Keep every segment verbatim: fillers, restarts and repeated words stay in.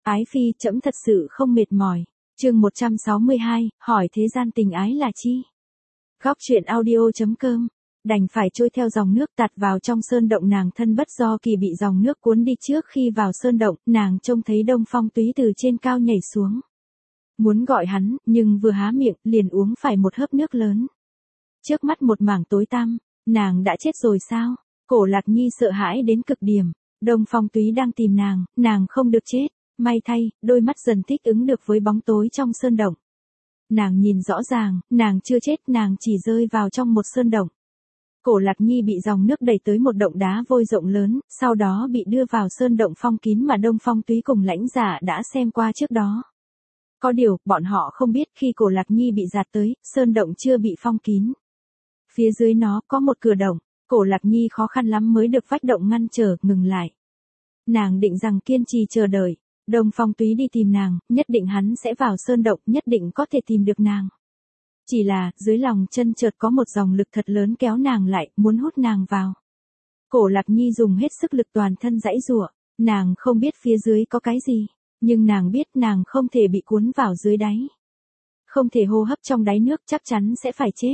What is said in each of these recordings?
Ái phi, trẫm thật sự không mệt mỏi. Chương một trăm sáu mươi hai, hỏi thế gian tình ái là chi? Góc truyện audio chấm com. Đành phải trôi theo dòng nước tạt vào trong sơn động, nàng thân bất do kỳ bị dòng nước cuốn đi. Trước khi vào sơn động, nàng trông thấy Đông Phong Túy từ trên cao nhảy xuống. Muốn gọi hắn, nhưng vừa há miệng, liền uống phải một hớp nước lớn. Trước mắt một mảng tối tăm, nàng đã chết rồi sao? Cổ Lạc Nhi sợ hãi đến cực điểm. Đông Phong Túy đang tìm nàng, nàng không được chết. May thay, đôi mắt dần thích ứng được với bóng tối trong sơn động. Nàng nhìn rõ ràng, nàng chưa chết, nàng chỉ rơi vào trong một sơn động. Cổ Lạc Nhi bị dòng nước đẩy tới một động đá vôi rộng lớn, sau đó bị đưa vào sơn động phong kín mà Đông Phong Túy cùng Lãnh Giả đã xem qua trước đó. Có điều, bọn họ không biết khi Cổ Lạc Nhi bị dạt tới, sơn động chưa bị phong kín. Phía dưới nó có một cửa động, Cổ Lạc Nhi khó khăn lắm mới được vách động ngăn trở, ngừng lại. Nàng định rằng kiên trì chờ đợi. Đông Phong Túy đi tìm nàng, nhất định hắn sẽ vào sơn động, nhất định có thể tìm được nàng. Chỉ là, dưới lòng chân chợt có một dòng lực thật lớn kéo nàng lại, muốn hút nàng vào. Cổ Lạc Nhi dùng hết sức lực toàn thân giãy giụa, nàng không biết phía dưới có cái gì, nhưng nàng biết nàng không thể bị cuốn vào dưới đáy. Không thể hô hấp trong đáy nước, chắc chắn sẽ phải chết.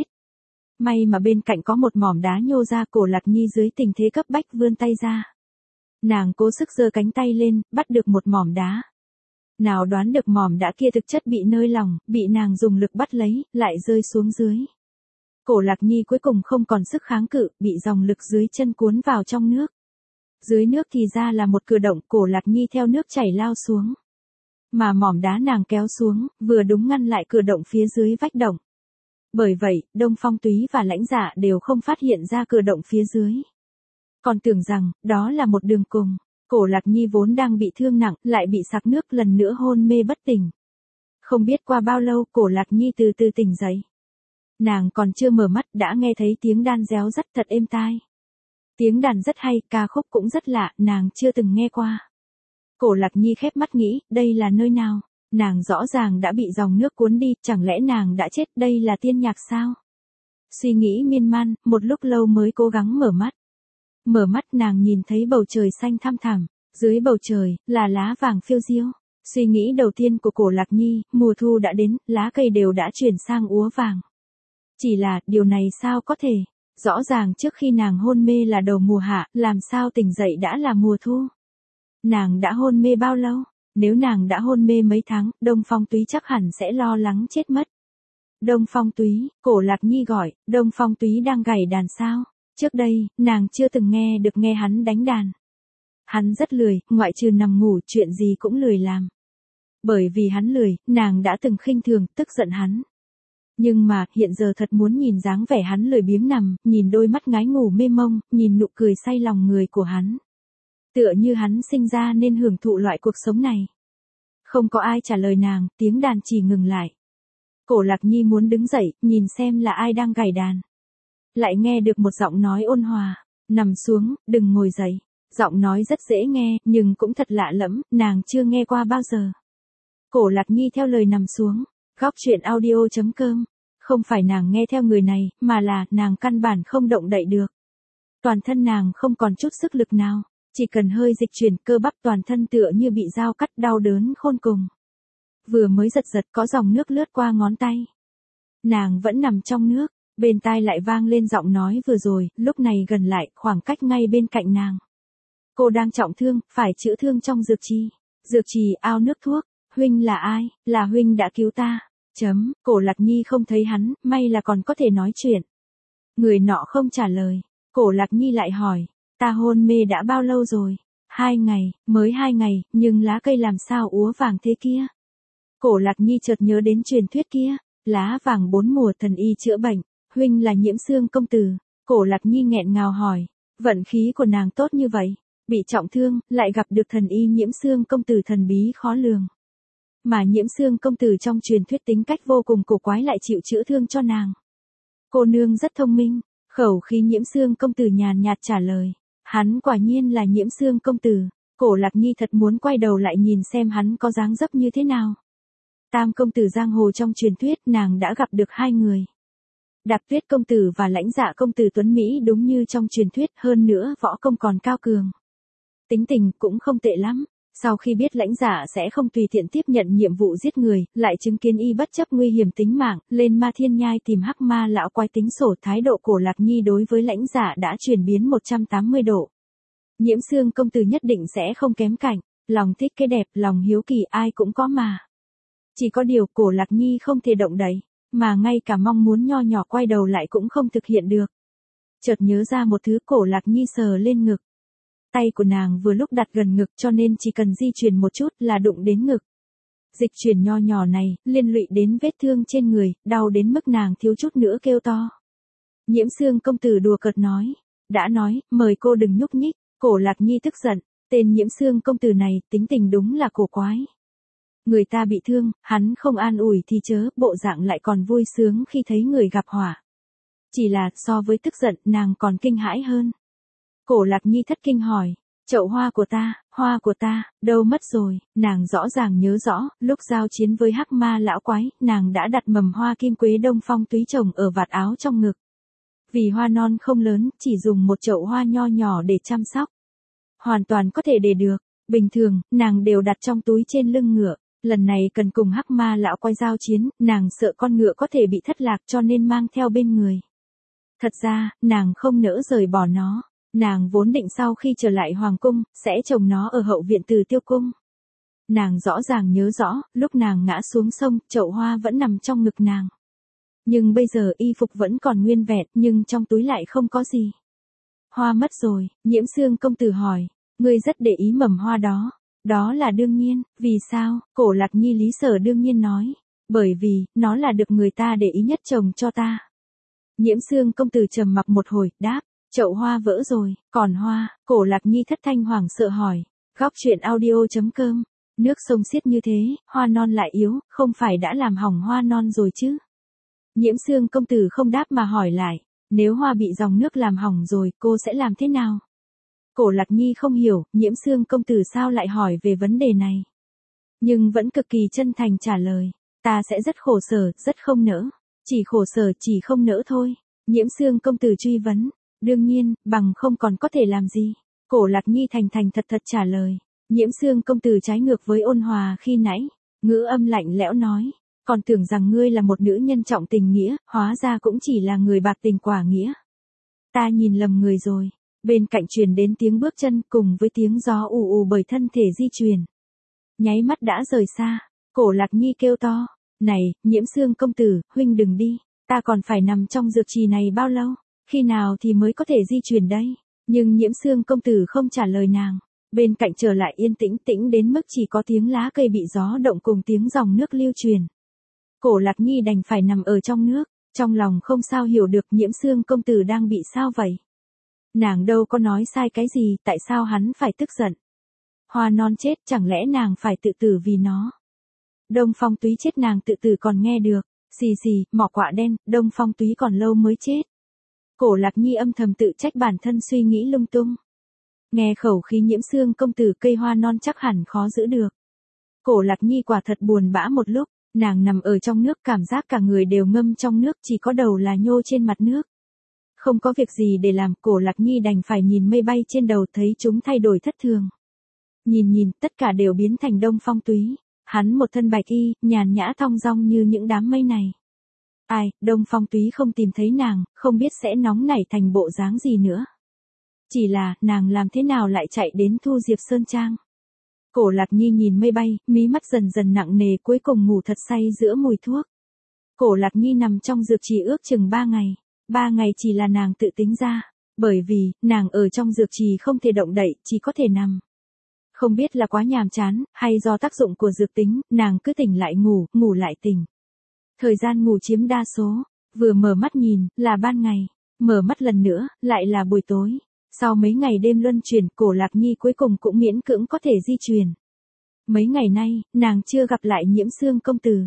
May mà bên cạnh có một mỏm đá nhô ra, Cổ Lạc Nhi dưới tình thế cấp bách vươn tay ra. Nàng cố sức giơ cánh tay lên, bắt được một mỏm đá. Nào đoán được mỏm đá kia thực chất bị nơi lòng, bị nàng dùng lực bắt lấy, lại rơi xuống dưới. Cổ Lạc Nhi cuối cùng không còn sức kháng cự, bị dòng lực dưới chân cuốn vào trong nước. Dưới nước thì ra là một cửa động, Cổ Lạc Nhi theo nước chảy lao xuống. Mà mỏm đá nàng kéo xuống, vừa đúng ngăn lại cửa động phía dưới vách động. Bởi vậy, Đông Phong Túy và Lãnh Giả đều không phát hiện ra cửa động phía dưới. Còn tưởng rằng, đó là một đường cùng. Cổ Lạc Nhi vốn đang bị thương nặng, lại bị sặc nước, lần nữa hôn mê bất tỉnh. Không biết qua bao lâu, Cổ Lạc Nhi từ từ tỉnh dậy. Nàng còn chưa mở mắt, đã nghe thấy tiếng đàn réo rắt thật êm tai. Tiếng đàn rất hay, ca khúc cũng rất lạ, nàng chưa từng nghe qua. Cổ Lạc Nhi khép mắt nghĩ, đây là nơi nào? Nàng rõ ràng đã bị dòng nước cuốn đi, chẳng lẽ nàng đã chết, đây là tiên nhạc sao? Suy nghĩ miên man, một lúc lâu mới cố gắng mở mắt. Mở mắt nàng nhìn thấy bầu trời xanh thăm thẳm, dưới bầu trời, là lá vàng phiêu diêu. Suy nghĩ đầu tiên của Cổ Lạc Nhi, mùa thu đã đến, lá cây đều đã chuyển sang úa vàng. Chỉ là, điều này sao có thể? Rõ ràng trước khi nàng hôn mê là đầu mùa hạ, làm sao tỉnh dậy đã là mùa thu? Nàng đã hôn mê bao lâu? Nếu nàng đã hôn mê mấy tháng, Đông Phong Túy chắc hẳn sẽ lo lắng chết mất. Đông Phong Túy, Cổ Lạc Nhi gọi, Đông Phong Túy đang gảy đàn sao? Trước đây, nàng chưa từng nghe được nghe hắn đánh đàn. Hắn rất lười, ngoại trừ nằm ngủ, chuyện gì cũng lười làm. Bởi vì hắn lười, nàng đã từng khinh thường, tức giận hắn. Nhưng mà, hiện giờ thật muốn nhìn dáng vẻ hắn lười biếng nằm, nhìn đôi mắt ngái ngủ mê mông, nhìn nụ cười say lòng người của hắn. Tựa như hắn sinh ra nên hưởng thụ loại cuộc sống này. Không có ai trả lời nàng, tiếng đàn chỉ ngừng lại. Cổ Lạc Nhi muốn đứng dậy, nhìn xem là ai đang gảy đàn. Lại nghe được một giọng nói ôn hòa, nằm xuống, đừng ngồi dậy. Giọng nói rất dễ nghe, nhưng cũng thật lạ lẫm, nàng chưa nghe qua bao giờ. Cổ Lạc Nhi theo lời nằm xuống, góc truyện audio chấm com. Không phải nàng nghe theo người này, mà là, nàng căn bản không động đậy được. Toàn thân nàng không còn chút sức lực nào, chỉ cần hơi dịch chuyển, cơ bắp toàn thân tựa như bị dao cắt, đau đớn khôn cùng. Vừa mới giật giật có dòng nước lướt qua ngón tay. Nàng vẫn nằm trong nước. Bên tai lại vang lên giọng nói vừa rồi, lúc này gần lại, khoảng cách ngay bên cạnh nàng. Cô đang trọng thương, phải chữa thương trong dược trì. Dược trì, ao nước thuốc. Huynh là ai? Là huynh đã cứu ta. Chấm, Cổ Lạc Nhi không thấy hắn, may là còn có thể nói chuyện. Người nọ không trả lời. Cổ Lạc Nhi lại hỏi, ta hôn mê đã bao lâu rồi? Hai ngày, mới hai ngày, nhưng lá cây làm sao úa vàng thế kia? Cổ Lạc Nhi chợt nhớ đến truyền thuyết kia, lá vàng bốn mùa thần y chữa bệnh. Huynh là Nhiễm Xương công tử. Cổ Lạc Nhi nghẹn ngào hỏi, vận khí của nàng tốt như vậy, bị trọng thương, lại gặp được thần y Nhiễm Xương công tử thần bí khó lường. Mà Nhiễm Xương công tử trong truyền thuyết tính cách vô cùng cổ quái lại chịu chữa thương cho nàng. Cô nương rất thông minh, khẩu khí Nhiễm Xương công tử nhàn nhạt trả lời, hắn quả nhiên là Nhiễm Xương công tử. Cổ Lạc Nhi thật muốn quay đầu lại nhìn xem hắn có dáng dấp như thế nào. Tam công tử giang hồ trong truyền thuyết, nàng đã gặp được hai người. Đạp Tuyết công tử và Lãnh Dạ công tử tuấn Mỹ đúng như trong truyền thuyết, hơn nữa võ công còn cao cường. Tính tình cũng không tệ lắm. Sau khi biết lãnh dạ sẽ không tùy tiện tiếp nhận nhiệm vụ giết người, lại chứng kiến y bất chấp nguy hiểm tính mạng, lên Ma Thiên Nhai tìm Hắc Ma lão quái tính sổ, thái độ Cổ Lạc Nhi đối với lãnh dạ đã chuyển biến một trăm tám mươi độ. Nhiễm Xương công tử nhất định sẽ không kém cạnh, lòng thích cái đẹp, lòng hiếu kỳ ai cũng có mà. Chỉ có điều Cổ Lạc Nhi không thể động đậy, mà ngay cả mong muốn nho nhỏ quay đầu lại cũng không thực hiện được. Chợt nhớ ra một thứ, Cổ Lạc Nhi sờ lên ngực. Tay của nàng vừa lúc đặt gần ngực cho nên chỉ cần di chuyển một chút là đụng đến ngực. Dịch chuyển nho nhỏ này, liên lụy đến vết thương trên người, đau đến mức nàng thiếu chút nữa kêu to. Nhiễm Xương công tử đùa cợt nói, đã nói, mời cô đừng nhúc nhích. Cổ Lạc Nhi tức giận, tên Nhiễm Xương công tử này, tính tình đúng là cổ quái. Người ta bị thương, hắn không an ủi thì chớ, bộ dạng lại còn vui sướng khi thấy người gặp họa. Chỉ là, so với tức giận, nàng còn kinh hãi hơn. Cổ Lạc Nhi thất kinh hỏi, chậu hoa của ta, hoa của ta, đâu mất rồi? Nàng rõ ràng nhớ rõ, lúc giao chiến với Hắc Ma lão quái, nàng đã đặt mầm hoa kim quế Đông Phong túy trồng ở vạt áo trong ngực. Vì hoa non không lớn, chỉ dùng một chậu hoa nho nhỏ để chăm sóc. Hoàn toàn có thể để được, bình thường, nàng đều đặt trong túi trên lưng ngựa. Lần này cần cùng Hắc Ma lão quái giao chiến, nàng sợ con ngựa có thể bị thất lạc cho nên mang theo bên người. Thật ra, nàng không nỡ rời bỏ nó. Nàng vốn định sau khi trở lại hoàng cung, sẽ trồng nó ở hậu viện Từ Tiêu cung. Nàng rõ ràng nhớ rõ, lúc nàng ngã xuống sông, chậu hoa vẫn nằm trong ngực nàng. Nhưng bây giờ y phục vẫn còn nguyên vẹn, nhưng trong túi lại không có gì. Hoa mất rồi, Nhiễm Xương công tử hỏi, ngươi rất để ý mầm hoa đó. Đó là đương nhiên, vì sao? Cổ Lạc Nhi lý sở đương nhiên nói, bởi vì, nó là được người ta để ý nhất trồng cho ta. Nhiễm Xương công tử trầm mặc một hồi, đáp, chậu hoa vỡ rồi, còn hoa? Cổ Lạc Nhi thất thanh hoảng sợ hỏi, góc truyện audio chấm com, nước sông xiết như thế, hoa non lại yếu, không phải đã làm hỏng hoa non rồi chứ? Nhiễm Xương công tử không đáp mà hỏi lại, nếu hoa bị dòng nước làm hỏng rồi, cô sẽ làm thế nào? Cổ Lạc Nhi không hiểu, Nhiễm Xương công tử sao lại hỏi về vấn đề này. Nhưng vẫn cực kỳ chân thành trả lời, ta sẽ rất khổ sở, rất không nỡ. Chỉ khổ sở, chỉ không nỡ thôi. Nhiễm Xương công tử truy vấn, đương nhiên, bằng không còn có thể làm gì. Cổ Lạc Nhi thành thành thật thật trả lời. Nhiễm Xương công tử trái ngược với ôn hòa khi nãy, ngữ âm lạnh lẽo nói, còn tưởng rằng ngươi là một nữ nhân trọng tình nghĩa, hóa ra cũng chỉ là người bạc tình quả nghĩa. Ta nhìn lầm người rồi. Bên cạnh truyền đến tiếng bước chân cùng với tiếng gió ù ù bởi thân thể di chuyển. Nháy mắt đã rời xa, Cổ Lạc Nhi kêu to, này, Nhiễm Xương công tử, huynh đừng đi, ta còn phải nằm trong dược trì này bao lâu, khi nào thì mới có thể di chuyển đây? Nhưng Nhiễm Xương công tử không trả lời nàng, bên cạnh trở lại yên tĩnh tĩnh đến mức chỉ có tiếng lá cây bị gió động cùng tiếng dòng nước lưu truyền. Cổ Lạc Nhi đành phải nằm ở trong nước, trong lòng không sao hiểu được Nhiễm Xương công tử đang bị sao vậy. Nàng đâu có nói sai cái gì, tại sao hắn phải tức giận? Hoa non chết, chẳng lẽ nàng phải tự tử vì nó? Đông Phong túy chết nàng tự tử còn nghe được, xì xì, mỏ quạ đen, Đông Phong túy còn lâu mới chết. Cổ Lạc Nhi âm thầm tự trách bản thân suy nghĩ lung tung. Nghe khẩu khí Nhiễm Xương công tử, cây hoa non chắc hẳn khó giữ được. Cổ Lạc Nhi quả thật buồn bã một lúc, nàng nằm ở trong nước cảm giác cả người đều ngâm trong nước, chỉ có đầu là nhô trên mặt nước. Không có việc gì để làm, Cổ Lạc Nhi đành phải nhìn mây bay trên đầu thấy chúng thay đổi thất thường. Nhìn nhìn, tất cả đều biến thành Đông Phong túy. Hắn một thân bạch y, nhàn nhã thong dong như những đám mây này. Ai, Đông Phong túy không tìm thấy nàng, không biết sẽ nóng nảy thành bộ dáng gì nữa. Chỉ là, nàng làm thế nào lại chạy đến Thu Diệp Sơn Trang. Cổ Lạc Nhi nhìn mây bay, mí mắt dần dần nặng nề, cuối cùng ngủ thật say giữa mùi thuốc. Cổ Lạc Nhi nằm trong dược trì ước chừng ba ngày. Ba ngày chỉ là nàng tự tính ra, bởi vì, nàng ở trong dược trì không thể động đậy, chỉ có thể nằm. Không biết là quá nhàm chán, hay do tác dụng của dược tính, nàng cứ tỉnh lại ngủ, ngủ lại tỉnh. Thời gian ngủ chiếm đa số, vừa mở mắt nhìn, là ban ngày, mở mắt lần nữa, lại là buổi tối. Sau mấy ngày đêm luân chuyển, Cổ Lạc Nhi cuối cùng cũng miễn cưỡng có thể di chuyển. Mấy ngày nay, nàng chưa gặp lại Nhiễm Xương công tử.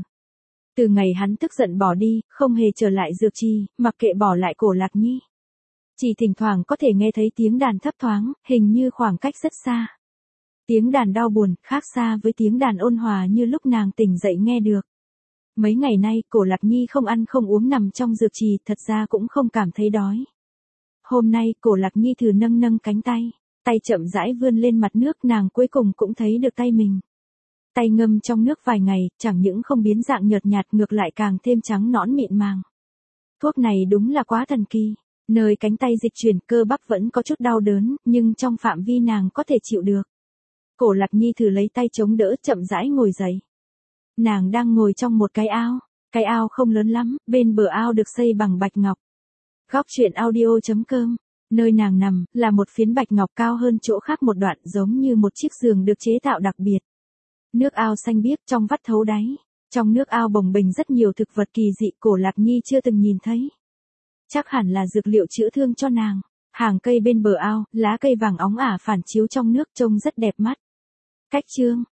Từ ngày hắn tức giận bỏ đi, không hề trở lại dược trì, mặc kệ bỏ lại Cổ Lạc Nhi. Chỉ thỉnh thoảng có thể nghe thấy tiếng đàn thấp thoáng, hình như khoảng cách rất xa. Tiếng đàn đau buồn, khác xa với tiếng đàn ôn hòa như lúc nàng tỉnh dậy nghe được. Mấy ngày nay, Cổ Lạc Nhi không ăn không uống nằm trong dược trì, thật ra cũng không cảm thấy đói. Hôm nay, Cổ Lạc Nhi thử nâng nâng cánh tay, Tay chậm rãi vươn lên mặt nước, nàng cuối cùng cũng thấy được tay mình. Tay ngâm trong nước vài ngày, chẳng những không biến dạng nhợt nhạt ngược lại càng thêm trắng nõn mịn màng. Thuốc này đúng là quá thần kỳ. Nơi cánh tay dịch chuyển cơ bắp vẫn có chút đau đớn, nhưng trong phạm vi nàng có thể chịu được. Cổ Lạc Nhi thử lấy tay chống đỡ chậm rãi ngồi dậy. Nàng đang ngồi trong một cái ao. Cái ao không lớn lắm, bên bờ ao được xây bằng bạch ngọc. Góc truyện audio chấm com. Nơi nàng nằm, là một phiến bạch ngọc cao hơn chỗ khác một đoạn giống như một chiếc giường được chế tạo đặc biệt. Nước ao xanh biếc trong vắt thấu đáy. Trong nước ao bồng bềnh rất nhiều thực vật kỳ dị Cổ Lạc Nhi chưa từng nhìn thấy. Chắc hẳn là dược liệu chữa thương cho nàng. Hàng cây bên bờ ao, lá cây vàng óng ả phản chiếu trong nước trông rất đẹp mắt. Cách chương